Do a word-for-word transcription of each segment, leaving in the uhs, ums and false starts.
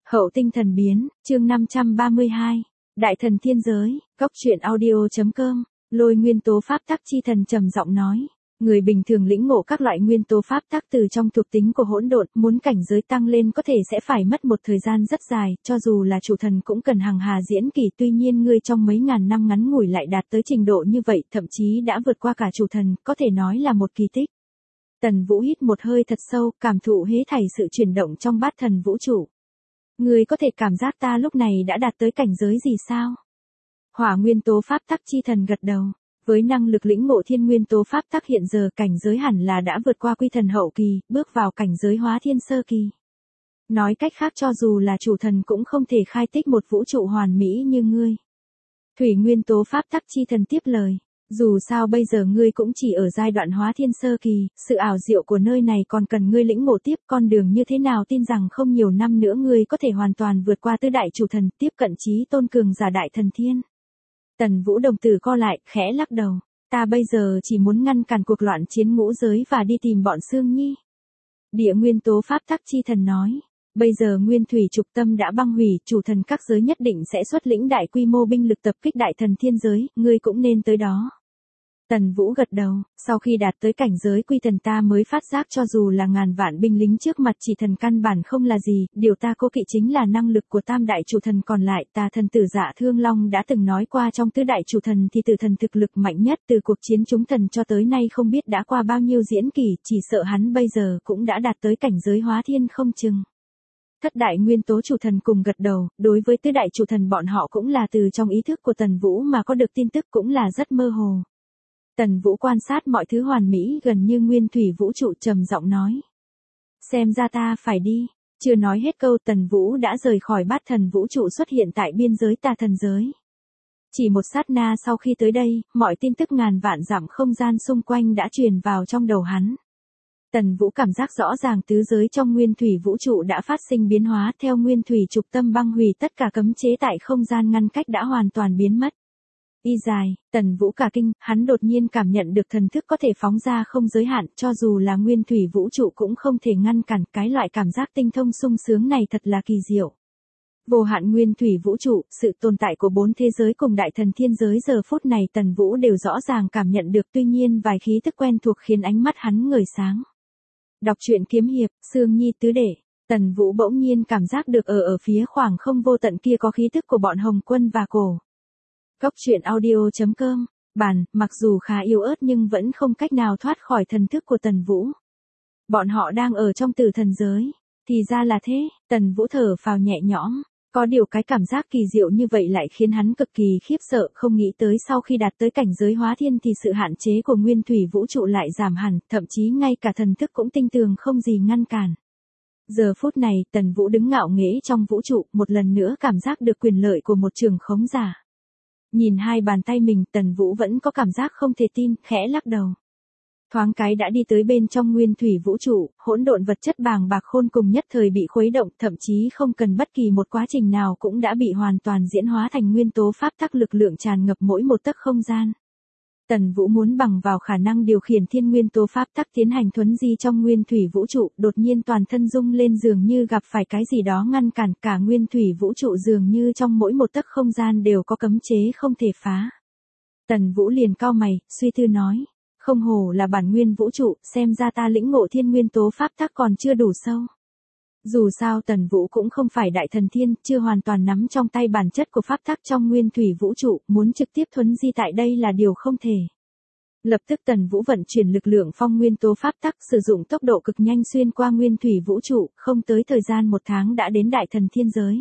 Hậu tinh thần biến, chương năm trăm ba mươi hai. Đại thần thiên giới, góc truyện audio.com, Lôi nguyên tố pháp tắc chi thần trầm giọng nói. Người bình thường lĩnh ngộ các loại nguyên tố pháp tắc từ trong thuộc tính của hỗn độn, muốn cảnh giới tăng lên có thể sẽ phải mất một thời gian rất dài, cho dù là chủ thần cũng cần hằng hà diễn kỳ, tuy nhiên ngươi trong mấy ngàn năm ngắn ngủi lại đạt tới trình độ như vậy, thậm chí đã vượt qua cả chủ thần, có thể nói là một kỳ tích. Tần Vũ hít một hơi thật sâu, cảm thụ hết thảy sự chuyển động trong bát thần vũ trụ. Ngươi có thể cảm giác ta lúc này đã đạt tới cảnh giới gì sao? Hỏa nguyên tố pháp tắc chi thần gật đầu. Với năng lực lĩnh ngộ thiên nguyên tố pháp tắc hiện giờ cảnh giới hẳn là đã vượt qua quy thần hậu kỳ, bước vào cảnh giới hóa thiên sơ kỳ. Nói cách khác cho dù là chủ thần cũng không thể khai tích một vũ trụ hoàn mỹ như ngươi. Thủy nguyên tố pháp tắc chi thần tiếp lời. Dù sao bây giờ ngươi cũng chỉ ở giai đoạn hóa thiên sơ kỳ, sự ảo diệu của nơi này còn cần ngươi lĩnh ngộ tiếp, con đường như thế nào tin rằng không nhiều năm nữa ngươi có thể hoàn toàn vượt qua tứ đại chủ thần, tiếp cận chí tôn cường giả đại thần thiên. Tần Vũ đồng tử co lại, khẽ lắc đầu. Ta bây giờ chỉ muốn ngăn cản cuộc loạn chiến ngũ giới và đi tìm bọn Sương Nhi. Địa nguyên tố pháp tắc chi thần nói. Bây giờ nguyên thủy trục tâm đã băng hủy, chủ thần các giới nhất định sẽ xuất lĩnh đại quy mô binh lực tập kích đại thần thiên giới, ngươi cũng nên tới đó. Tần Vũ gật đầu, sau khi đạt tới cảnh giới quy thần ta mới phát giác cho dù là ngàn vạn binh lính trước mặt chỉ thần căn bản không là gì, điều ta cố kỵ chính là năng lực của tam đại chủ thần còn lại. Ta thần tử Dạ Thương Long đã từng nói qua trong tứ đại chủ thần thì tử thần thực lực mạnh nhất từ cuộc chiến chúng thần cho tới nay không biết đã qua bao nhiêu diễn kỳ, chỉ sợ hắn bây giờ cũng đã đạt tới cảnh giới hóa thiên không chừng. Thất đại nguyên tố chủ thần cùng gật đầu, đối với tứ đại chủ thần bọn họ cũng là từ trong ý thức của Tần Vũ mà có được tin tức cũng là rất mơ hồ. Tần Vũ quan sát mọi thứ hoàn mỹ gần như nguyên thủy vũ trụ trầm giọng nói. Xem ra ta phải đi, chưa nói hết câu Tần Vũ đã rời khỏi bát thần vũ trụ xuất hiện tại biên giới tà thần giới. Chỉ một sát na sau khi tới đây, mọi tin tức ngàn vạn dặm không gian xung quanh đã truyền vào trong đầu hắn. Tần Vũ cảm giác rõ ràng tứ giới trong nguyên thủy vũ trụ đã phát sinh biến hóa theo nguyên thủy trục tâm băng hủy tất cả cấm chế tại không gian ngăn cách đã hoàn toàn biến mất. Y dài, Tần Vũ cả kinh, hắn đột nhiên cảm nhận được thần thức có thể phóng ra không giới hạn, cho dù là nguyên thủy vũ trụ cũng không thể ngăn cản, cái loại cảm giác tinh thông sung sướng này thật là kỳ diệu. Vô hạn nguyên thủy vũ trụ, sự tồn tại của bốn thế giới cùng đại thần thiên giới giờ phút này Tần Vũ đều rõ ràng cảm nhận được, tuy nhiên vài khí thức quen thuộc khiến ánh mắt hắn ngời sáng. Đọc truyện kiếm hiệp, Sương Nhi tứ đệ, Tần Vũ bỗng nhiên cảm giác được ở ở phía khoảng không vô tận kia có khí thức của bọn Hồng Quân và Cổ. Góc truyện audio.com, bản, mặc dù khá yếu ớt nhưng vẫn không cách nào thoát khỏi thần thức của Tần Vũ. Bọn họ đang ở trong tử thần giới. Thì ra là thế, Tần Vũ thở phào nhẹ nhõm. Có điều cái cảm giác kỳ diệu như vậy lại khiến hắn cực kỳ khiếp sợ, không nghĩ tới sau khi đạt tới cảnh giới hóa thiên thì sự hạn chế của nguyên thủy vũ trụ lại giảm hẳn, thậm chí ngay cả thần thức cũng tinh tường không gì ngăn cản. Giờ phút này, Tần Vũ đứng ngạo nghễ trong vũ trụ, một lần nữa cảm giác được quyền lợi của một trường khống giả. Nhìn hai bàn tay mình, Tần Vũ vẫn có cảm giác không thể tin, khẽ lắc đầu. Thoáng cái đã đi tới bên trong nguyên thủy vũ trụ, hỗn độn vật chất bàng bạc khôn cùng nhất thời bị khuấy động, thậm chí không cần bất kỳ một quá trình nào cũng đã bị hoàn toàn diễn hóa thành nguyên tố pháp tắc lực lượng tràn ngập mỗi một tấc không gian. Tần Vũ muốn bằng vào khả năng điều khiển thiên nguyên tố pháp tắc tiến hành thuấn di trong nguyên thủy vũ trụ, đột nhiên toàn thân rung lên dường như gặp phải cái gì đó ngăn cản, cả nguyên thủy vũ trụ dường như trong mỗi một tấc không gian đều có cấm chế không thể phá. Tần Vũ liền cau mày, suy tư nói, không hổ là bản nguyên vũ trụ, xem ra ta lĩnh ngộ thiên nguyên tố pháp tắc còn chưa đủ sâu. Dù sao Tần Vũ cũng không phải đại thần thiên, chưa hoàn toàn nắm trong tay bản chất của pháp tắc trong nguyên thủy vũ trụ, muốn trực tiếp thuấn di tại đây là điều không thể. Lập tức Tần Vũ vận chuyển lực lượng phong nguyên tố pháp tắc, sử dụng tốc độ cực nhanh xuyên qua nguyên thủy vũ trụ, không tới thời gian một tháng đã đến đại thần thiên giới.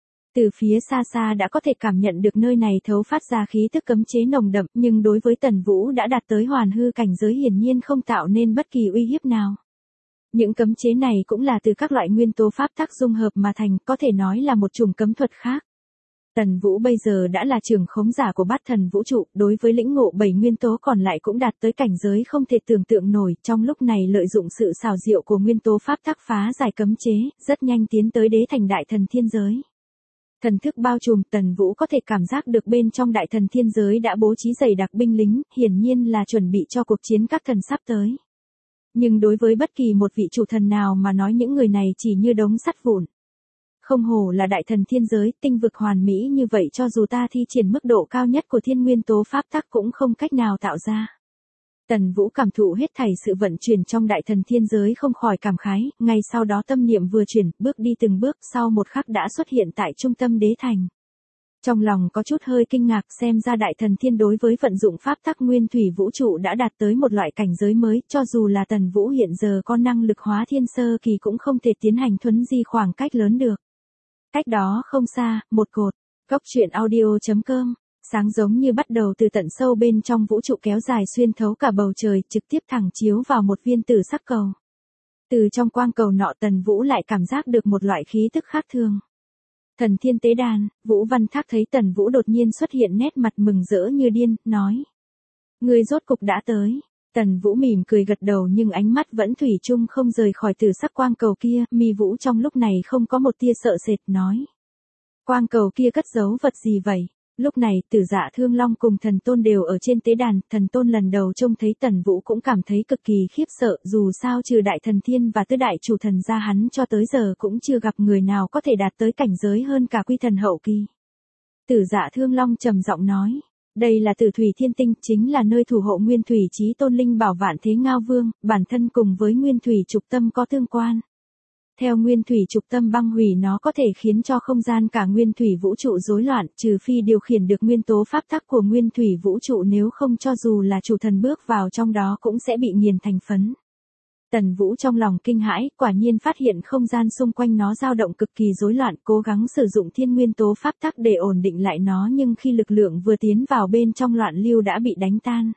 Từ phía xa xa đã có thể cảm nhận được nơi này thấu phát ra khí tức cấm chế nồng đậm, nhưng đối với Tần Vũ đã đạt tới hoàn hư cảnh giới hiển nhiên không tạo nên bất kỳ uy hiếp nào. Những cấm chế này cũng là từ các loại nguyên tố pháp tắc dung hợp mà thành, có thể nói là một chủng cấm thuật khác. Tần Vũ bây giờ đã là trưởng khống giả của bát thần vũ trụ, đối với lĩnh ngộ bảy nguyên tố còn lại cũng đạt tới cảnh giới không thể tưởng tượng nổi, trong lúc này lợi dụng sự xảo diệu của nguyên tố pháp tắc phá giải cấm chế, rất nhanh tiến tới đế thành đại thần thiên giới. Thần thức bao trùm, Tần Vũ có thể cảm giác được bên trong đại thần thiên giới đã bố trí dày đặc binh lính, hiển nhiên là chuẩn bị cho cuộc chiến các thần sắp tới. Nhưng đối với bất kỳ một vị chủ thần nào mà nói những người này chỉ như đống sắt vụn. Không hổ là đại thần thiên giới, tinh vực hoàn mỹ như vậy cho dù ta thi triển mức độ cao nhất của thiên nguyên tố pháp tắc cũng không cách nào tạo ra. Tần Vũ cảm thụ hết thảy sự vận chuyển trong đại thần thiên giới không khỏi cảm khái, ngay sau đó tâm niệm vừa chuyển, bước đi từng bước, sau một khắc đã xuất hiện tại trung tâm đế thành. Trong lòng có chút hơi kinh ngạc, xem ra đại thần thiên đối với vận dụng pháp tắc nguyên thủy vũ trụ đã đạt tới một loại cảnh giới mới, cho dù là Tần Vũ hiện giờ có năng lực hóa thiên sơ kỳ cũng không thể tiến hành thuấn di khoảng cách lớn được. Cách đó không xa, một cột, góc truyện audio.com, sáng giống như bắt đầu từ tận sâu bên trong vũ trụ kéo dài xuyên thấu cả bầu trời, trực tiếp thẳng chiếu vào một viên tử sắc cầu. Từ trong quang cầu nọ Tần Vũ lại cảm giác được một loại khí tức khác thường. Thần thiên tế đàn, Vũ Văn Thác thấy Tần Vũ đột nhiên xuất hiện nét mặt mừng rỡ như điên, nói. Ngươi rốt cục đã tới. Tần Vũ mỉm cười gật đầu nhưng ánh mắt vẫn thủy chung không rời khỏi tử sắc quang cầu kia, mi Vũ trong lúc này không có một tia sợ sệt, nói. Quang cầu kia cất giấu vật gì vậy? Lúc này Tử Dạ Thương Long cùng Thần Tôn đều ở trên tế đàn, Thần Tôn lần đầu trông thấy Tần Vũ cũng cảm thấy cực kỳ khiếp sợ, dù sao trừ Đại Thần Thiên và Tứ Đại Chủ Thần ra hắn cho tới giờ cũng chưa gặp người nào có thể đạt tới cảnh giới hơn cả Quy Thần hậu kỳ. Tử Dạ Thương Long trầm giọng nói, đây là Tử Thủy Thiên Tinh, chính là nơi thủ hộ Nguyên Thủy Chí Tôn linh bảo Vạn Thế Ngao Vương, bản thân cùng với Nguyên Thủy Trục Tâm có tương quan. Theo Nguyên Thủy Trục Tâm băng hủy nó có thể khiến cho không gian cả Nguyên Thủy vũ trụ rối loạn, trừ phi điều khiển được nguyên tố pháp tắc của Nguyên Thủy vũ trụ, nếu không cho dù là chủ thần bước vào trong đó cũng sẽ bị nghiền thành phấn. Tần Vũ trong lòng kinh hãi, quả nhiên phát hiện không gian xung quanh nó dao động cực kỳ rối loạn, cố gắng sử dụng thiên nguyên tố pháp tắc để ổn định lại nó, nhưng khi lực lượng vừa tiến vào bên trong loạn lưu đã bị đánh tan.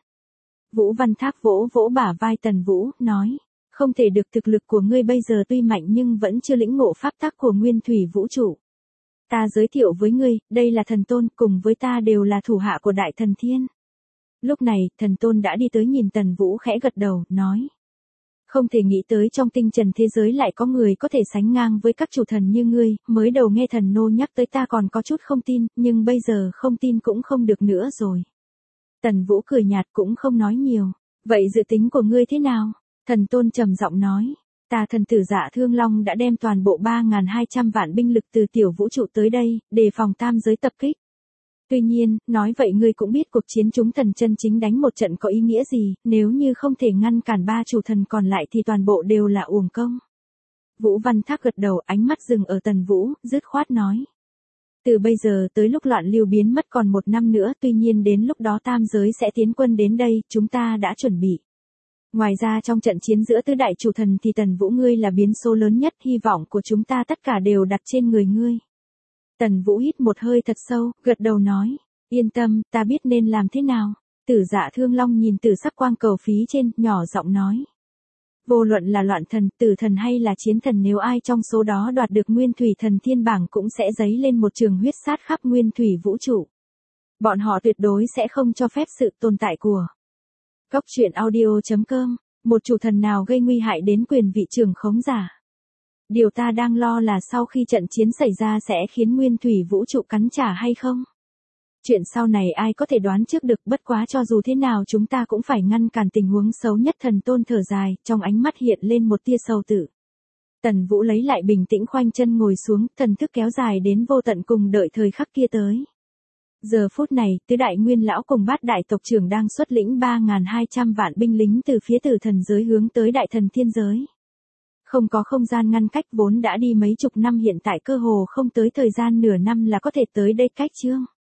Vũ Văn Thác vỗ vỗ bả vai Tần Vũ, nói. Không thể được, thực lực của ngươi bây giờ tuy mạnh nhưng vẫn chưa lĩnh ngộ pháp tắc của Nguyên Thủy vũ trụ. Ta giới thiệu với ngươi, đây là Thần Tôn, cùng với ta đều là thủ hạ của Đại Thần Thiên. Lúc này, Thần Tôn đã đi tới nhìn Tần Vũ khẽ gật đầu, nói. Không thể nghĩ tới trong tinh trần thế giới lại có người có thể sánh ngang với các chủ thần như ngươi, mới đầu nghe thần nô nhắc tới ta còn có chút không tin, nhưng bây giờ không tin cũng không được nữa rồi. Tần Vũ cười nhạt cũng không nói nhiều. Vậy dự tính của ngươi thế nào? Thần Tôn trầm giọng nói, ta thần Tử Dạ Thương Long đã đem toàn bộ ba nghìn hai trăm vạn binh lực từ tiểu vũ trụ tới đây, đề phòng tam giới tập kích. Tuy nhiên, nói vậy ngươi cũng biết cuộc chiến chúng thần chân chính đánh một trận có ý nghĩa gì, nếu như không thể ngăn cản ba chủ thần còn lại thì toàn bộ đều là uổng công. Vũ Văn Thác gật đầu, ánh mắt dừng ở Tần Vũ, dứt khoát nói. Từ bây giờ tới lúc loạn lưu biến mất còn một năm nữa, tuy nhiên đến lúc đó tam giới sẽ tiến quân đến đây, chúng ta đã chuẩn bị. Ngoài ra trong trận chiến giữa tứ đại chủ thần thì Tần Vũ ngươi là biến số lớn nhất, hy vọng của chúng ta tất cả đều đặt trên người ngươi. Tần Vũ hít một hơi thật sâu, gật đầu nói, yên tâm, ta biết nên làm thế nào. Tử Dạ Thương Long nhìn tử sắc quang cầu phí trên, nhỏ giọng nói. Vô luận là loạn thần, tử thần hay là chiến thần, nếu ai trong số đó đoạt được Nguyên Thủy Thần Thiên bảng cũng sẽ dấy lên một trường huyết sát khắp Nguyên Thủy vũ trụ. Bọn họ tuyệt đối sẽ không cho phép sự tồn tại của Góc truyện audio.com, một chủ thần nào gây nguy hại đến quyền vị trưởng khống giả. Điều ta đang lo là sau khi trận chiến xảy ra sẽ khiến Nguyên Thủy vũ trụ cắn trả hay không? Chuyện sau này ai có thể đoán trước được, bất quá cho dù thế nào chúng ta cũng phải ngăn cản tình huống xấu nhất. Thần Tôn thở dài, trong ánh mắt hiện lên một tia sầu tử. Tần Vũ lấy lại bình tĩnh khoanh chân ngồi xuống, thần thức kéo dài đến vô tận cùng đợi thời khắc kia tới. Giờ phút này, tứ đại nguyên lão cùng bát đại tộc trưởng đang xuất lĩnh ba nghìn hai trăm vạn binh lính từ phía tử thần giới hướng tới đại thần thiên giới. Không có không gian ngăn cách, vốn đã đi mấy chục năm hiện tại cơ hồ không tới thời gian nửa năm là có thể tới đây cách chương.